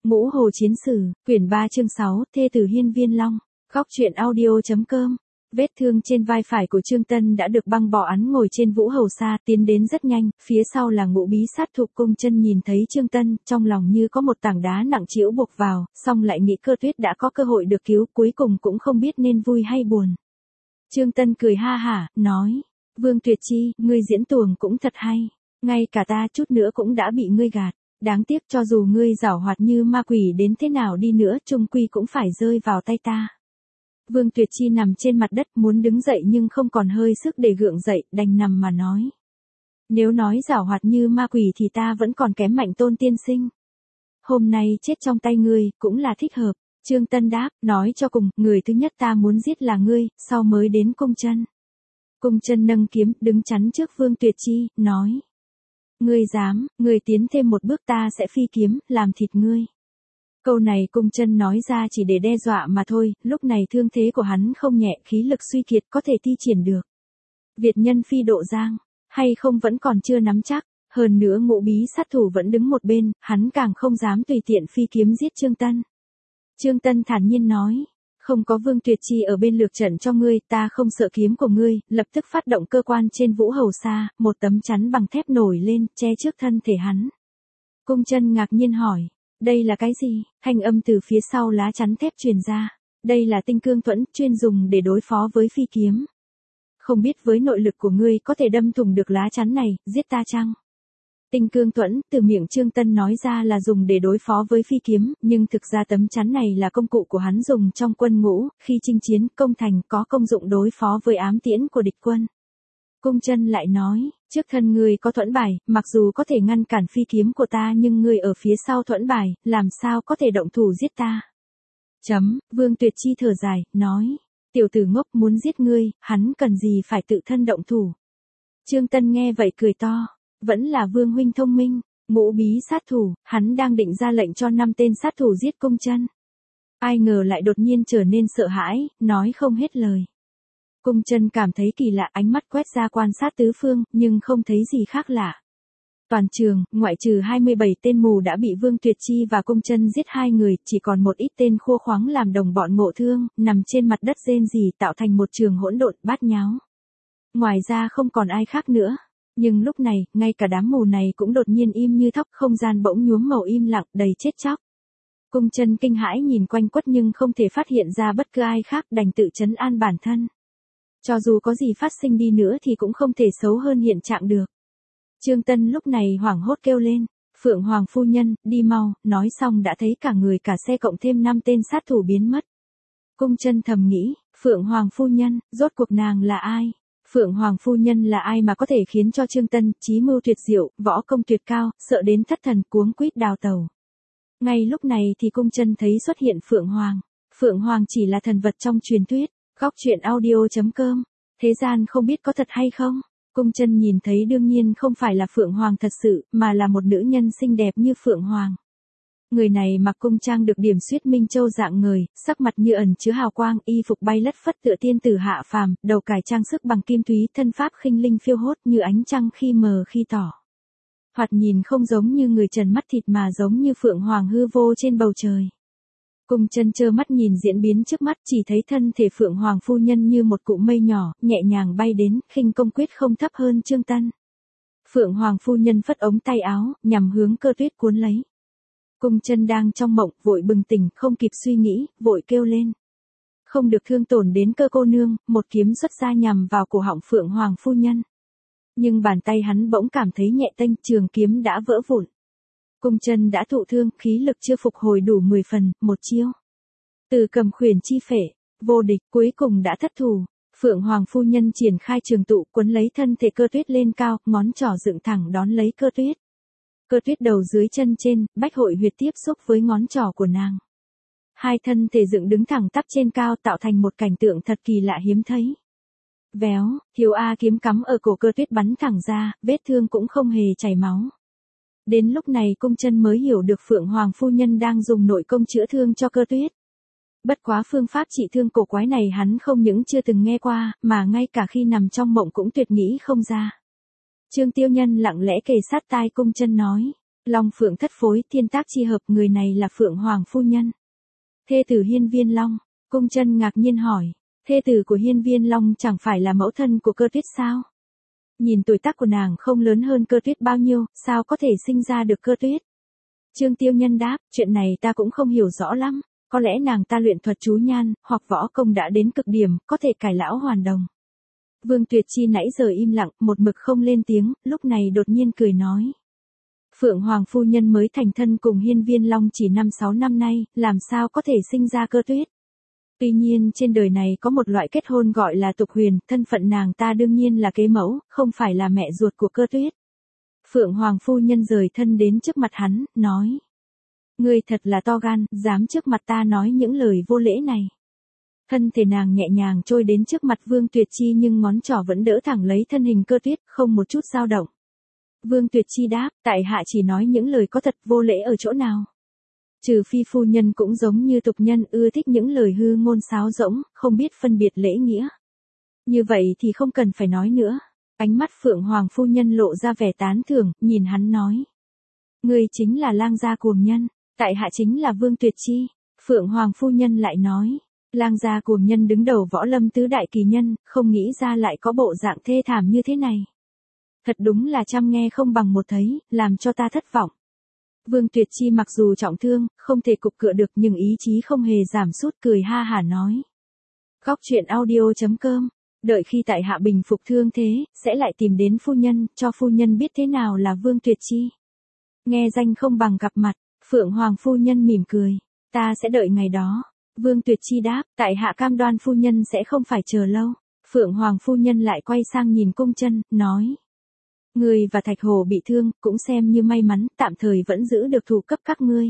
Ngũ Hồ Chiến Sử, quyển 3 chương 6, thê tử Hiên Viên Long. Góc truyện audio.com. Vết thương trên vai phải của Trương Tân đã được băng bó, án ngồi trên Vũ Hầu Sa, tiến đến rất nhanh, phía sau là Ngũ Bí Sát Thục. Cung Chân nhìn thấy Trương Tân, trong lòng như có một tảng đá nặng trĩu buộc vào, song lại nghĩ Cơ Tuyết đã có cơ hội được cứu, cuối cùng cũng không biết nên vui hay buồn. Trương Tân cười ha hả, nói: Vương Tuyệt Chi, ngươi diễn tuồng cũng thật hay, ngay cả ta chút nữa cũng đã bị ngươi gạt. Đáng tiếc, cho dù ngươi giảo hoạt như ma quỷ đến thế nào đi nữa, chung quy cũng phải rơi vào tay ta. Vương Tuyệt Chi nằm trên mặt đất, muốn đứng dậy nhưng không còn hơi sức để gượng dậy, đành nằm mà nói: Nếu nói giảo hoạt như ma quỷ thì ta vẫn còn kém Mạnh Tôn tiên sinh. Hôm nay chết trong tay ngươi, cũng là thích hợp. Trương Tân đáp, nói cho cùng, người thứ nhất ta muốn giết là ngươi, sau mới đến Cung Chân. Cung Chân nâng kiếm, đứng chắn trước Vương Tuyệt Chi, nói: Ngươi dám, ngươi tiến thêm một bước ta sẽ phi kiếm, làm thịt ngươi. Câu này Cung Chân nói ra chỉ để đe dọa mà thôi, lúc này thương thế của hắn không nhẹ, khí lực suy kiệt, có thể thi triển được Việt nhân phi độ giang, hay không vẫn còn chưa nắm chắc, hơn nữa Ngũ Bí Sát Thủ vẫn đứng một bên, hắn càng không dám tùy tiện phi kiếm giết Trương Tân. Trương Tân thản nhiên nói: Không có Vương Tuyệt Chi ở bên lược trận cho ngươi, ta không sợ kiếm của ngươi. Lập tức phát động cơ quan trên Vũ Hầu Sa, một tấm chắn bằng thép nổi lên, che trước thân thể hắn. Cung Chân ngạc nhiên hỏi: Đây là cái gì? Thanh âm từ phía sau lá chắn thép truyền ra: Đây là tinh cương thuẫn, chuyên dùng để đối phó với phi kiếm. Không biết với nội lực của ngươi có thể đâm thủng được lá chắn này, giết ta chăng? Tinh cương thuẫn, từ miệng Trương Tân nói ra là dùng để đối phó với phi kiếm, nhưng thực ra tấm chắn này là công cụ của hắn dùng trong quân ngũ, khi chinh chiến, công thành, có công dụng đối phó với ám tiễn của địch quân. Cung Chân lại nói: Trước thân ngươi có thuẫn bài, mặc dù có thể ngăn cản phi kiếm của ta nhưng ngươi ở phía sau thuẫn bài, làm sao có thể động thủ giết ta? Vương Tuyệt Chi thở dài, nói: Tiểu tử ngốc, muốn giết ngươi, hắn cần gì phải tự thân động thủ? Trương Tân nghe vậy cười to: Vẫn là Vương huynh thông minh. Ngũ Bí Sát Thủ, hắn đang định ra lệnh cho 5 tên sát thủ giết Cung Chân. Ai ngờ lại đột nhiên trở nên sợ hãi, nói không hết lời. Cung Chân cảm thấy kỳ lạ, ánh mắt quét ra quan sát tứ phương, nhưng không thấy gì khác lạ. Toàn trường, ngoại trừ 27 tên mù đã bị Vương Tuyệt Chi và Cung Chân giết 2 người, chỉ còn một ít tên khua khoáng làm đồng bọn ngộ thương, nằm trên mặt đất rên rỉ tạo thành một trường hỗn độn bát nháo. Ngoài ra không còn ai khác nữa. Nhưng lúc này, ngay cả đám mù này cũng đột nhiên im như thóc, không gian bỗng nhuốm màu im lặng, đầy chết chóc. Cung Chân kinh hãi nhìn quanh quất nhưng không thể phát hiện ra bất cứ ai khác, đành tự trấn an bản thân. Cho dù có gì phát sinh đi nữa thì cũng không thể xấu hơn hiện trạng được. Trương Tân lúc này hoảng hốt kêu lên: Phượng Hoàng phu nhân, đi mau, nói xong đã thấy cả người cả xe cộng thêm 5 tên sát thủ biến mất. Cung Chân thầm nghĩ, Phượng Hoàng phu nhân, rốt cuộc nàng là ai? Phượng Hoàng phu nhân là ai mà có thể khiến cho Trương Tân, trí mưu tuyệt diệu, võ công tuyệt cao, sợ đến thất thần cuống quýt đào tẩu. Ngay lúc này thì Cung Chân thấy xuất hiện Phượng Hoàng. Phượng Hoàng chỉ là thần vật trong truyền thuyết. Góc truyện audio.com. Thế gian không biết có thật hay không? Cung Chân nhìn thấy đương nhiên không phải là Phượng Hoàng thật sự, mà là một nữ nhân xinh đẹp như Phượng Hoàng. Người này mặc cung trang được điểm xuyết minh châu dạng người, sắc mặt như ẩn chứa hào quang, y phục bay lất phất tựa tiên tử hạ phàm, đầu cài trang sức bằng kim túy, thân pháp khinh linh phiêu hốt như ánh trăng khi mờ khi tỏ. Thoạt nhìn không giống như người trần mắt thịt mà giống như Phượng Hoàng hư vô trên bầu trời. Cung Chân trơ mắt nhìn diễn biến trước mắt, chỉ thấy thân thể Phượng Hoàng phu nhân như một cụm mây nhỏ, nhẹ nhàng bay đến, khinh công quyết không thấp hơn Trương Tân. Phượng Hoàng phu nhân phất ống tay áo, nhằm hướng Cơ Tuyết cuốn lấy. Cung Chân đang trong mộng, vội bừng tỉnh, không kịp suy nghĩ, vội kêu lên: Không được thương tổn đến Cơ cô nương, một kiếm xuất ra nhằm vào cổ họng Phượng Hoàng phu nhân. Nhưng bàn tay hắn bỗng cảm thấy nhẹ tênh, trường kiếm đã vỡ vụn. Cung Chân đã thụ thương, khí lực chưa phục hồi đủ 10 phần, một chiêu từ cầm khuyển chi phệ, vô địch, cuối cùng đã thất thủ. Phượng Hoàng phu nhân triển khai trường tụ, quấn lấy thân thể Cơ Tuyết lên cao, ngón trỏ dựng thẳng đón lấy Cơ Tuyết. Cơ Tuyết đầu dưới chân trên, bách hội huyệt tiếp xúc với ngón trỏ của nàng. Hai thân thể dựng đứng thẳng tắp trên cao tạo thành một cảnh tượng thật kỳ lạ hiếm thấy. Véo, thiếu A kiếm cắm ở cổ Cơ Tuyết bắn thẳng ra, vết thương cũng không hề chảy máu. Đến lúc này Cung Chân mới hiểu được Phượng Hoàng phu nhân đang dùng nội công chữa thương cho Cơ Tuyết. Bất quá phương pháp trị thương cổ quái này hắn không những chưa từng nghe qua, mà ngay cả khi nằm trong mộng cũng tuyệt nghĩ không ra. Trương Tiêu Nhân lặng lẽ kề sát tai Cung Chân nói: Long phượng thất phối, thiên tác chi hợp, người này là Phượng Hoàng phu nhân. Thê tử Hiên Viên Long. Cung Chân ngạc nhiên hỏi, thê tử của Hiên Viên Long chẳng phải là mẫu thân của Cơ Tuyết sao? Nhìn tuổi tác của nàng không lớn hơn Cơ Tuyết bao nhiêu, sao có thể sinh ra được Cơ Tuyết? Trương Tiêu Nhân đáp, chuyện này ta cũng không hiểu rõ lắm, có lẽ nàng ta luyện thuật chú nhan, hoặc võ công đã đến cực điểm, có thể cải lão hoàn đồng. Vương Tuyệt Chi nãy giờ im lặng, một mực không lên tiếng, lúc này đột nhiên cười nói. Phượng Hoàng phu nhân mới thành thân cùng Hiên Viên Long chỉ 5-6 năm nay, làm sao có thể sinh ra Cơ Tuyết? Tuy nhiên trên đời này có một loại kết hôn gọi là tục huyền, thân phận nàng ta đương nhiên là kế mẫu, không phải là mẹ ruột của Cơ Tuyết. Phượng Hoàng phu nhân rời thân đến trước mặt hắn, nói. Ngươi thật là to gan, dám trước mặt ta nói những lời vô lễ này. Thân thể nàng nhẹ nhàng trôi đến trước mặt Vương Tuyệt Chi nhưng ngón trỏ vẫn đỡ thẳng lấy thân hình Cơ Tuyết, không một chút dao động. Vương Tuyệt Chi đáp, tại hạ chỉ nói những lời có thật, vô lễ ở chỗ nào. Trừ phi phu nhân cũng giống như tục nhân ưa thích những lời hư ngôn sáo rỗng, không biết phân biệt lễ nghĩa. Như vậy thì không cần phải nói nữa. Ánh mắt Phượng Hoàng phu nhân lộ ra vẻ tán thưởng, nhìn hắn nói. Ngươi chính là lang gia cuồng nhân, tại hạ chính là Vương Tuyệt Chi. Phượng Hoàng phu nhân lại nói. Lang gia cuồng nhân đứng đầu võ lâm tứ đại kỳ nhân, không nghĩ ra lại có bộ dạng thê thảm như thế này. Thật đúng là trăm nghe không bằng một thấy, làm cho ta thất vọng. Vương Tuyệt Chi mặc dù trọng thương, không thể cục cựa được nhưng ý chí không hề giảm sút, cười ha hả nói. Góc truyện audio.com, đợi khi tại hạ bình phục thương thế, sẽ lại tìm đến phu nhân, cho phu nhân biết thế nào là Vương Tuyệt Chi. Nghe danh không bằng gặp mặt, Phượng Hoàng phu nhân mỉm cười, ta sẽ đợi ngày đó. Vương Tuyệt Chi đáp, tại hạ cam đoan phu nhân sẽ không phải chờ lâu. Phượng Hoàng phu nhân lại quay sang nhìn Cung Chân, nói. Ngươi và Thạch Hổ bị thương, cũng xem như may mắn, tạm thời vẫn giữ được thù cấp các ngươi.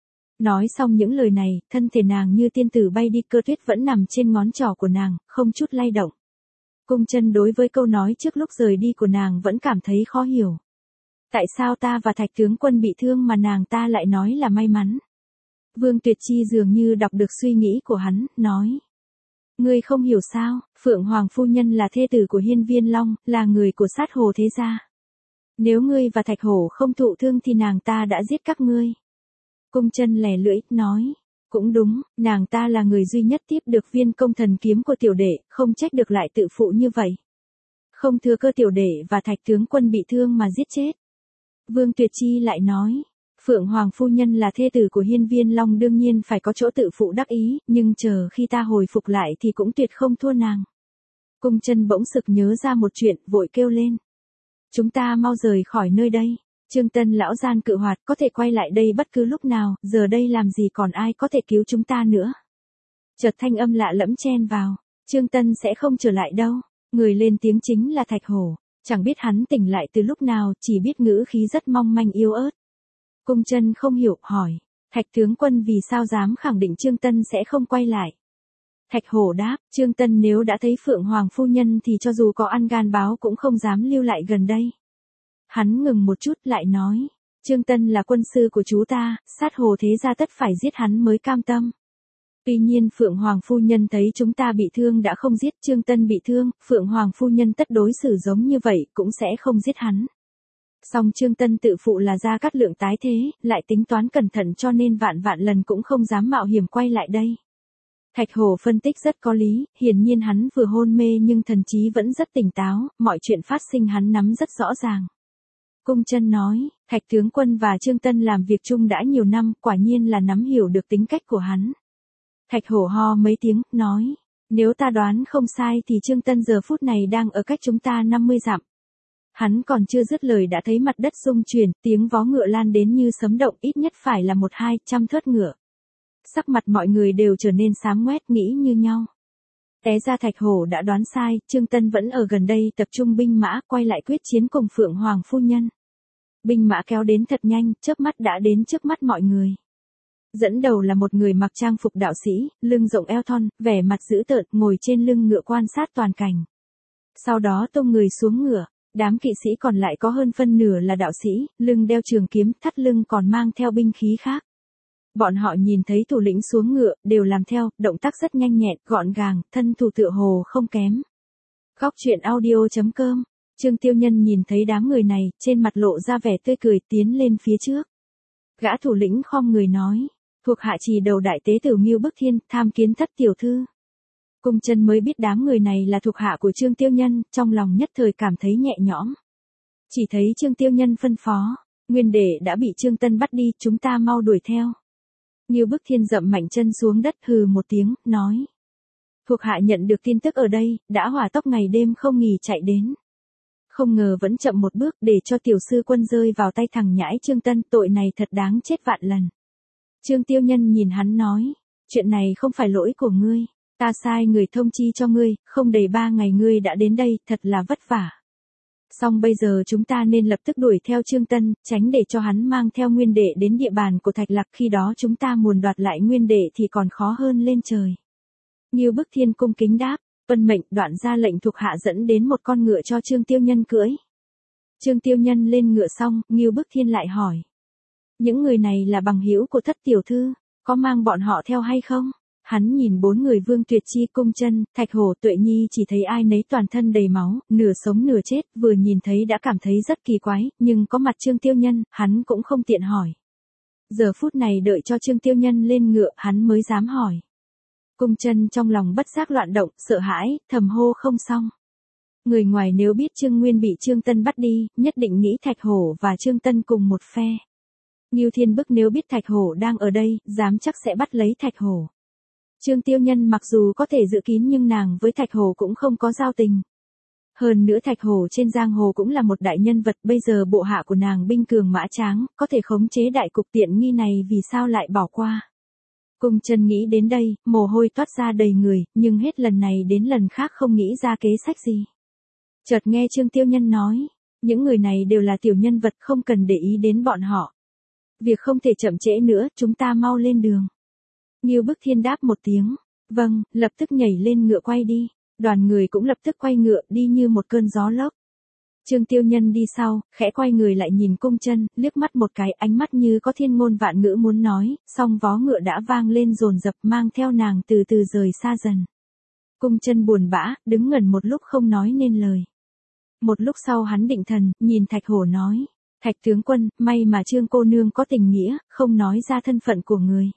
Nói xong những lời này, thân thể nàng như tiên tử bay đi, Cơ Tuyết vẫn nằm trên ngón trỏ của nàng, không chút lay động. Cung Chân đối với câu nói trước lúc rời đi của nàng vẫn cảm thấy khó hiểu. Tại sao ta và Thạch tướng quân bị thương mà nàng ta lại nói là may mắn? Vương Tuyệt Chi dường như đọc được suy nghĩ của hắn, nói. Ngươi không hiểu sao, Phượng Hoàng phu nhân là thê tử của Hiên Viên Long, là người của sát hồ thế gia. Nếu ngươi và Thạch Hổ không thụ thương thì nàng ta đã giết các ngươi. Cung Chân lè lưỡi, nói. Cũng đúng, nàng ta là người duy nhất tiếp được viên công thần kiếm của tiểu đệ, không trách được lại tự phụ như vậy. Không thừa cơ tiểu đệ và Thạch tướng quân bị thương mà giết chết. Vương Tuyệt Chi lại nói. Phượng Hoàng phu nhân là thê tử của Hiên Viên Long đương nhiên phải có chỗ tự phụ đắc ý, nhưng chờ khi ta hồi phục lại thì cũng tuyệt không thua nàng. Cung Chân bỗng sực nhớ ra một chuyện, vội kêu lên. Chúng ta mau rời khỏi nơi đây. Trương Tân lão gian cự hoạt có thể quay lại đây bất cứ lúc nào, giờ đây làm gì còn ai có thể cứu chúng ta nữa. Chợt thanh âm lạ lẫm chen vào. Trương Tân sẽ không trở lại đâu. Người lên tiếng chính là Thạch Hổ. Chẳng biết hắn tỉnh lại từ lúc nào, chỉ biết ngữ khí rất mong manh yếu ớt. Cung Chân không hiểu, hỏi. Thạch tướng quân vì sao dám khẳng định Trương Tân sẽ không quay lại? Thạch Hổ đáp, Trương Tân nếu đã thấy Phượng Hoàng phu nhân thì cho dù có ăn gan báo cũng không dám lưu lại gần đây. Hắn ngừng một chút lại nói, Trương Tân là quân sư của chú ta, sát hồ thế gia tất phải giết hắn mới cam tâm. Tuy nhiên Phượng Hoàng phu nhân thấy chúng ta bị thương đã không giết Trương Tân bị thương, Phượng Hoàng phu nhân tất đối xử giống như vậy cũng sẽ không giết hắn. Song Trương Tân tự phụ là Gia Cát Lượng tái thế, lại tính toán cẩn thận cho nên vạn lần cũng không dám mạo hiểm quay lại đây. Thạch Hổ phân tích rất có lý, hiển nhiên hắn vừa hôn mê nhưng thần trí vẫn rất tỉnh táo, mọi chuyện phát sinh hắn nắm rất rõ ràng. Cung Chân nói, Thạch tướng quân và Trương Tân làm việc chung đã nhiều năm, quả nhiên là nắm hiểu được tính cách của hắn. Thạch Hổ ho mấy tiếng, nói, nếu ta đoán không sai thì Trương Tân giờ phút này đang ở cách chúng ta 50 dặm. Hắn còn chưa dứt lời đã thấy mặt đất rung chuyển, tiếng vó ngựa lan đến như sấm động, ít nhất phải là 100-200 thớt ngựa. Sắc mặt mọi người đều trở nên xám ngoét, nghĩ như nhau. Té ra Thạch Hổ đã đoán sai, Trương Tân vẫn ở gần đây tập trung binh mã, quay lại quyết chiến cùng Phượng Hoàng phu nhân. Binh mã kéo đến thật nhanh, chớp mắt đã đến trước mắt mọi người. Dẫn đầu là một người mặc trang phục đạo sĩ, lưng rộng eo thon, vẻ mặt dữ tợn, ngồi trên lưng ngựa quan sát toàn cảnh. Sau đó tung người xuống ngựa, đám kỵ sĩ còn lại có hơn phân nửa là đạo sĩ, lưng đeo trường kiếm, thắt lưng còn mang theo binh khí khác. Bọn họ nhìn thấy thủ lĩnh xuống ngựa, đều làm theo, động tác rất nhanh nhẹn, gọn gàng, thân thủ tựa hồ không kém. Góc truyện audio.com, Trương Tiêu Nhân nhìn thấy đám người này, trên mặt lộ ra vẻ tươi cười tiến lên phía trước. Gã thủ lĩnh khom người nói, thuộc hạ chỉ đầu đại tế tử Ngưu Bức Thiên, tham kiến thất tiểu thư. Cung Chân mới biết đám người này là thuộc hạ của Trương Tiêu Nhân, trong lòng nhất thời cảm thấy nhẹ nhõm. Chỉ thấy Trương Tiêu Nhân phân phó, Nguyên Đệ đã bị Trương Tân bắt đi, chúng ta mau đuổi theo. Ngưu Bức Thiên dậm mạnh chân xuống đất hừ một tiếng, nói. Thuộc hạ nhận được tin tức ở đây, đã hỏa tốc ngày đêm không nghỉ chạy đến. Không ngờ vẫn chậm một bước để cho tiểu sư quân rơi vào tay thằng nhãi Trương Tân, tội này thật đáng chết vạn lần. Trương Tiêu Nhân nhìn hắn nói, chuyện này không phải lỗi của ngươi, ta sai người thông chi cho ngươi, không đầy 3 ngày ngươi đã đến đây, thật là vất vả. Song bây giờ chúng ta nên lập tức đuổi theo Trương Tân, tránh để cho hắn mang theo Nguyên Đệ đến địa bàn của Thạch Lạc, khi đó chúng ta muốn đoạt lại Nguyên Đệ thì còn khó hơn lên trời. Ngưu Bức Thiên cung kính đáp, vân mệnh, đoạn ra lệnh thuộc hạ dẫn đến một con ngựa cho Trương Tiêu Nhân cưỡi. Trương Tiêu Nhân lên ngựa xong, Ngưu Bức Thiên lại hỏi. Những người này là bằng hữu của thất tiểu thư, có mang bọn họ theo hay không? Hắn nhìn 4 người Vương Tuyệt Chi, Cung Chân, Thạch Hổ, Tuệ Nhi chỉ thấy ai nấy toàn thân đầy máu, nửa sống nửa chết, vừa nhìn thấy đã cảm thấy rất kỳ quái, nhưng có mặt Trương Tiêu Nhân, hắn cũng không tiện hỏi. Giờ phút này đợi cho Trương Tiêu Nhân lên ngựa, hắn mới dám hỏi. Cung Chân trong lòng bất giác loạn động, sợ hãi, thầm hô không xong. Người ngoài nếu biết Trương Nguyên bị Trương Tân bắt đi, nhất định nghĩ Thạch Hổ và Trương Tân cùng một phe. Ngưu Thiên Bức nếu biết Thạch Hổ đang ở đây, dám chắc sẽ bắt lấy Thạch Hổ. Trương Tiêu Nhân mặc dù có thể dự kín nhưng nàng với Thạch Hổ cũng không có giao tình. Hơn nữa Thạch Hổ trên giang hồ cũng là một đại nhân vật, bây giờ bộ hạ của nàng binh cường mã tráng, có thể khống chế đại cục, tiện nghi này vì sao lại bỏ qua. Cung Chân nghĩ đến đây, mồ hôi toát ra đầy người, nhưng hết lần này đến lần khác không nghĩ ra kế sách gì. Chợt nghe Trương Tiêu Nhân nói, những người này đều là tiểu nhân vật, không cần để ý đến bọn họ. Việc không thể chậm trễ nữa, chúng ta mau lên đường. Ngưu Bức Thiên đáp một tiếng, vâng, lập tức nhảy lên ngựa quay đi. Đoàn người cũng lập tức quay ngựa đi như một cơn gió lốc. Trương Tiêu Nhân đi sau, khẽ quay người lại nhìn Cung Chân, liếc mắt một cái, ánh mắt như có thiên ngôn vạn ngữ muốn nói, song vó ngựa đã vang lên dồn dập, mang theo nàng từ từ rời xa dần. Cung Chân buồn bã, đứng ngẩn một lúc không nói nên lời. Một lúc sau hắn định thần, nhìn Thạch Hổ nói, Thạch tướng quân, may mà Trương cô nương có tình nghĩa, không nói ra thân phận của người.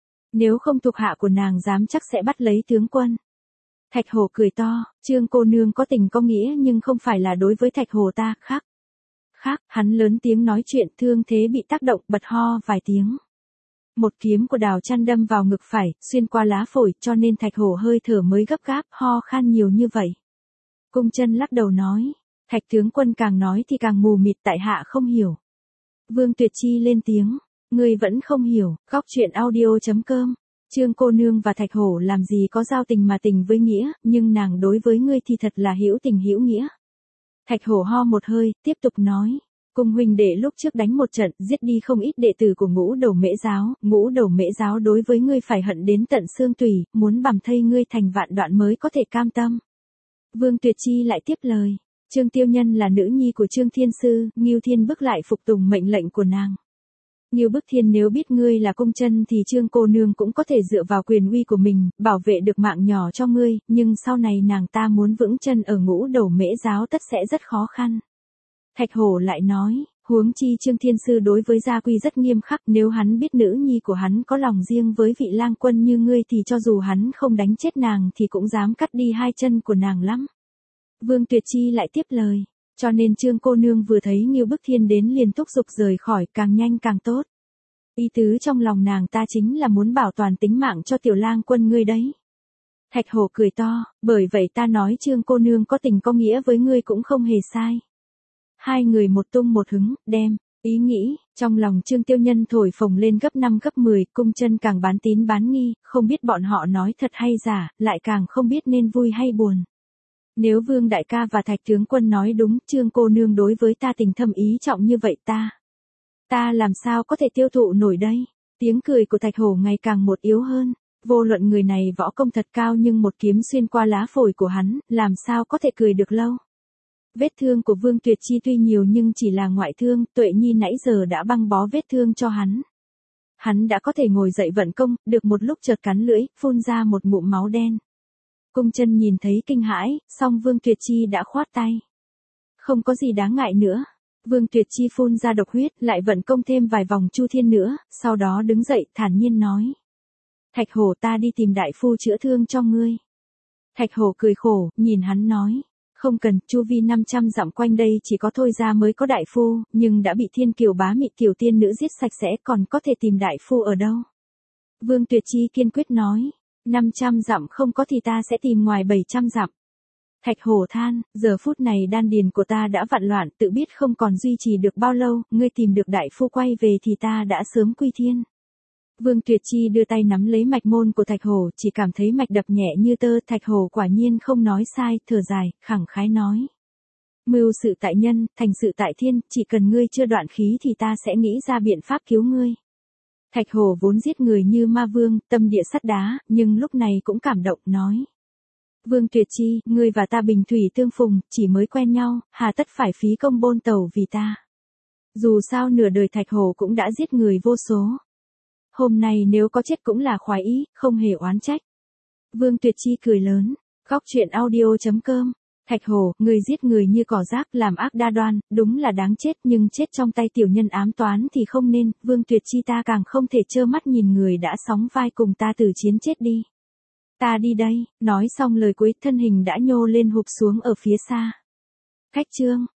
Nếu không thuộc hạ của nàng dám chắc sẽ bắt lấy tướng quân. Thạch Hổ cười to, Trương cô nương có tình có nghĩa nhưng không phải là đối với Thạch Hổ ta, khác. Khác, hắn lớn tiếng nói chuyện, thương thế bị tác động, bật ho vài tiếng. Một kiếm của Đào Chăn đâm vào ngực phải, xuyên qua lá phổi, cho nên Thạch Hổ hơi thở mới gấp gáp, ho khan nhiều như vậy. Cung Chân lắc đầu nói, Thạch tướng quân càng nói thì càng mù mịt, tại hạ không hiểu. Vương Tuyệt Chi lên tiếng, ngươi vẫn không hiểu, góc truyện audio.com. Trương cô nương và Thạch Hổ làm gì có giao tình mà tình với nghĩa, nhưng nàng đối với ngươi thì thật là hữu tình hữu nghĩa. Thạch Hổ ho một hơi, tiếp tục nói, cùng huynh đệ lúc trước đánh một trận, giết đi không ít đệ tử của Ngũ Đầu Mễ giáo, Ngũ Đầu Mễ giáo đối với ngươi phải hận đến tận xương tủy, muốn bằm thây ngươi thành vạn đoạn mới có thể cam tâm. Vương Tuyệt Chi lại tiếp lời, Trương Tiêu Nhân là nữ nhi của Trương Thiên Sư, Ngưu Thiên Bức lại phục tùng mệnh lệnh của nàng. Ngưu Bức Thiên nếu biết ngươi là Cung Chân thì Trương cô nương cũng có thể dựa vào quyền uy của mình, bảo vệ được mạng nhỏ cho ngươi, nhưng sau này nàng ta muốn vững chân ở Ngũ Đầu Mễ giáo tất sẽ rất khó khăn. Thạch Hổ lại nói, huống chi Trương Thiên Sư đối với gia quy rất nghiêm khắc, nếu hắn biết nữ nhi của hắn có lòng riêng với vị lang quân như ngươi thì cho dù hắn không đánh chết nàng thì cũng dám cắt đi 2 chân của nàng lắm. Vương Tuyệt Chi lại tiếp lời, cho nên Trương cô nương vừa thấy Ngưu Bức Thiên đến liền thúc giục rời khỏi, càng nhanh càng tốt. Ý tứ trong lòng nàng ta chính là muốn bảo toàn tính mạng cho tiểu lang quân ngươi đấy. Thạch Hổ cười to, bởi vậy ta nói Trương cô nương có tình có nghĩa với ngươi cũng không hề sai. Hai người một tung một hứng, đem ý nghĩ trong lòng Trương Tiêu Nhân thổi phồng lên gấp 5 gấp 10, Cung Chân càng bán tín bán nghi, không biết bọn họ nói thật hay giả, lại càng không biết nên vui hay buồn. Nếu Vương đại ca và Thạch tướng quân nói đúng, Trương cô nương đối với ta tình thâm ý trọng như vậy ta làm sao có thể tiêu thụ nổi đây? Tiếng cười của Thạch Hổ ngày càng một yếu hơn, vô luận người này võ công thật cao nhưng một kiếm xuyên qua lá phổi của hắn, làm sao có thể cười được lâu? Vết thương của Vương Tuyệt Chi tuy nhiều nhưng chỉ là ngoại thương, Tuệ Nhi nãy giờ đã băng bó vết thương cho hắn. Hắn đã có thể ngồi dậy vận công, được một lúc chợt cắn lưỡi, phun ra một ngụm máu đen. Cung Chân nhìn thấy kinh hãi, song Vương Tuyệt Chi đã khoát tay. Không có gì đáng ngại nữa. Vương Tuyệt Chi phun ra độc huyết, lại vận công thêm vài vòng chu thiên nữa, sau đó đứng dậy, thản nhiên nói. Thạch Hổ, ta đi tìm đại phu chữa thương cho ngươi. Thạch Hổ cười khổ, nhìn hắn nói. Không cần, chu vi 500 dặm quanh đây chỉ có Thôi gia mới có đại phu, nhưng đã bị Thiên Kiều Bá Mị Kiều tiên nữ giết sạch sẽ, còn có thể tìm đại phu ở đâu? Vương Tuyệt Chi kiên quyết nói. 500 dặm không có thì ta sẽ tìm ngoài 700 dặm. Thạch Hổ than, giờ phút này đan điền của ta đã vặn loạn, tự biết không còn duy trì được bao lâu, ngươi tìm được đại phu quay về thì ta đã sớm quy thiên. Vương Tuyệt Chi đưa tay nắm lấy mạch môn của Thạch Hổ, chỉ cảm thấy mạch đập nhẹ như tơ. Thạch Hổ quả nhiên không nói sai, thở dài, khẳng khái nói. Mưu sự tại nhân, thành sự tại thiên, chỉ cần ngươi chưa đoạn khí thì ta sẽ nghĩ ra biện pháp cứu ngươi. Thạch Hổ vốn giết người như ma vương, tâm địa sắt đá, nhưng lúc này cũng cảm động, nói. Vương Tuyệt Chi, ngươi và ta bình thủy tương phùng, chỉ mới quen nhau, hà tất phải phí công bôn tàu vì ta. Dù sao nửa đời Thạch Hổ cũng đã giết người vô số. Hôm nay nếu có chết cũng là khoái ý, không hề oán trách. Vương Tuyệt Chi cười lớn, khóc chuyện audio.com. Thạch Hổ, người giết người như cỏ rác, làm ác đa đoan, đúng là đáng chết, nhưng chết trong tay tiểu nhân ám toán thì không nên. Vương Tuyệt Chi, ta càng không thể trơ mắt nhìn người đã sóng vai cùng ta từ chiến chết đi. Ta đi đây, nói xong lời cuối, thân hình đã nhô lên hụp xuống ở phía xa. Khách trương.